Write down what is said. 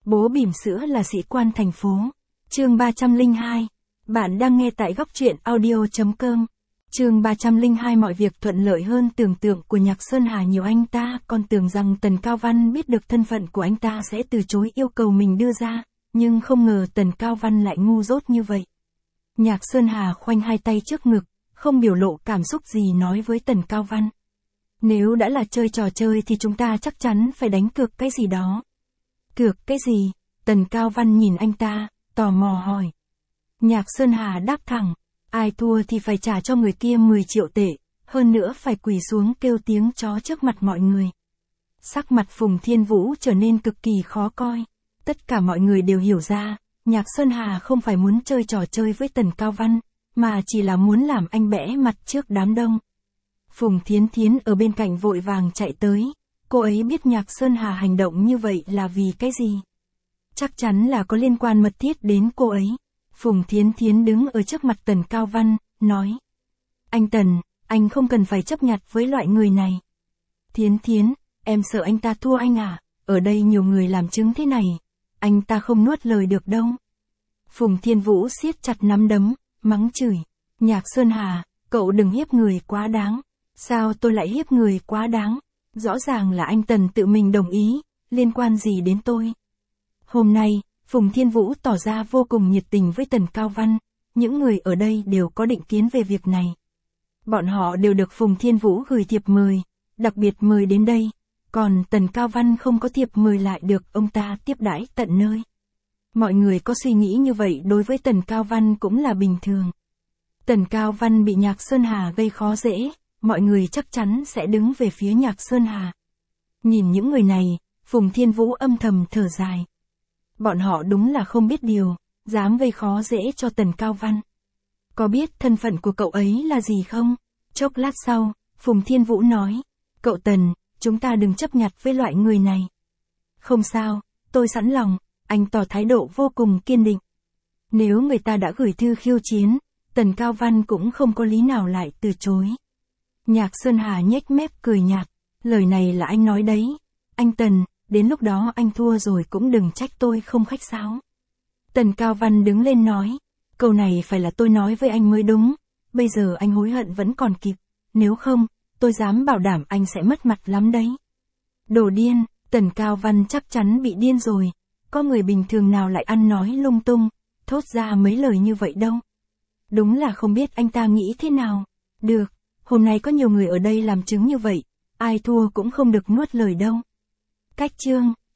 Bố bỉm sữa là sĩ quan thành phố. Chương 302. Bạn đang nghe tại góc truyện audio.com. Chương 302. Mọi việc thuận lợi hơn tưởng tượng của Nhạc Sơn Hà nhiều. Anh ta còn tưởng rằng Tần Cao Văn biết được thân phận của anh ta sẽ từ chối yêu cầu mình đưa ra, nhưng không ngờ Tần Cao Văn lại ngu dốt như vậy. Nhạc Sơn Hà khoanh hai tay trước ngực, không biểu lộ cảm xúc gì nói với Tần Cao Văn. Nếu đã là chơi trò chơi thì chúng ta chắc chắn phải đánh cược cái gì đó. Cược cái gì? Tần Cao Văn nhìn anh ta, tò mò hỏi. Nhạc Sơn Hà đáp thẳng, ai thua thì phải trả cho người kia 10 triệu tệ, hơn nữa phải quỳ xuống kêu tiếng chó trước mặt mọi người. Sắc mặt Phùng Thiên Vũ trở nên cực kỳ khó coi. Tất cả mọi người đều hiểu ra, Nhạc Sơn Hà không phải muốn chơi trò chơi với Tần Cao Văn, mà chỉ là muốn làm anh bẽ mặt trước đám đông. Phùng Thiến Thiến ở bên cạnh vội vàng chạy tới, cô ấy biết Nhạc Sơn Hà hành động như vậy là vì cái gì. Chắc chắn là có liên quan mật thiết đến cô ấy. Phùng Thiến Thiến đứng ở trước mặt Tần Cao Văn, nói. Anh Tần, anh không cần phải chấp nhặt với loại người này. Thiến Thiến, em sợ anh ta thua anh à, ở đây nhiều người làm chứng thế này, anh ta không nuốt lời được đâu. Phùng Thiên Vũ siết chặt nắm đấm, mắng chửi. Nhạc Sơn Hà, cậu đừng hiếp người quá đáng. Sao tôi lại hiếp người quá đáng? Rõ ràng là anh Tần tự mình đồng ý, liên quan gì đến tôi? Hôm nay, Phùng Thiên Vũ tỏ ra vô cùng nhiệt tình với Tần Cao Văn, những người ở đây đều có định kiến về việc này. Bọn họ đều được Phùng Thiên Vũ gửi thiệp mời, đặc biệt mời đến đây, còn Tần Cao Văn không có thiệp mời lại được ông ta tiếp đãi tận nơi. Mọi người có suy nghĩ như vậy đối với Tần Cao Văn cũng là bình thường. Tần Cao Văn bị Nhạc Sơn Hà gây khó dễ, mọi người chắc chắn sẽ đứng về phía Nhạc Sơn Hà. Nhìn những người này, Phùng Thiên Vũ âm thầm thở dài. Bọn họ đúng là không biết điều, dám gây khó dễ cho Tần Cao Văn. Có biết thân phận của cậu ấy là gì không? Chốc lát sau, Phùng Thiên Vũ nói. Cậu Tần, chúng ta đừng chấp nhặt với loại người này. Không sao, tôi sẵn lòng, anh tỏ thái độ vô cùng kiên định. Nếu người ta đã gửi thư khiêu chiến, Tần Cao Văn cũng không có lý nào lại từ chối. Nhạc Sơn Hà nhếch mép cười nhạt. Lời này là anh nói đấy. Anh Tần, đến lúc đó anh thua rồi cũng đừng trách tôi không khách sáo. Tần Cao Văn đứng lên nói. Câu này phải là tôi nói với anh mới đúng. Bây giờ anh hối hận vẫn còn kịp. Nếu không, tôi dám bảo đảm anh sẽ mất mặt lắm đấy. Đồ điên, Tần Cao Văn chắc chắn bị điên rồi. Có người bình thường nào lại ăn nói lung tung, thốt ra mấy lời như vậy đâu. Đúng là không biết anh ta nghĩ thế nào. Được, hôm nay có nhiều người ở đây làm chứng như vậy, ai thua cũng không được nuốt lời đâu. Cách chương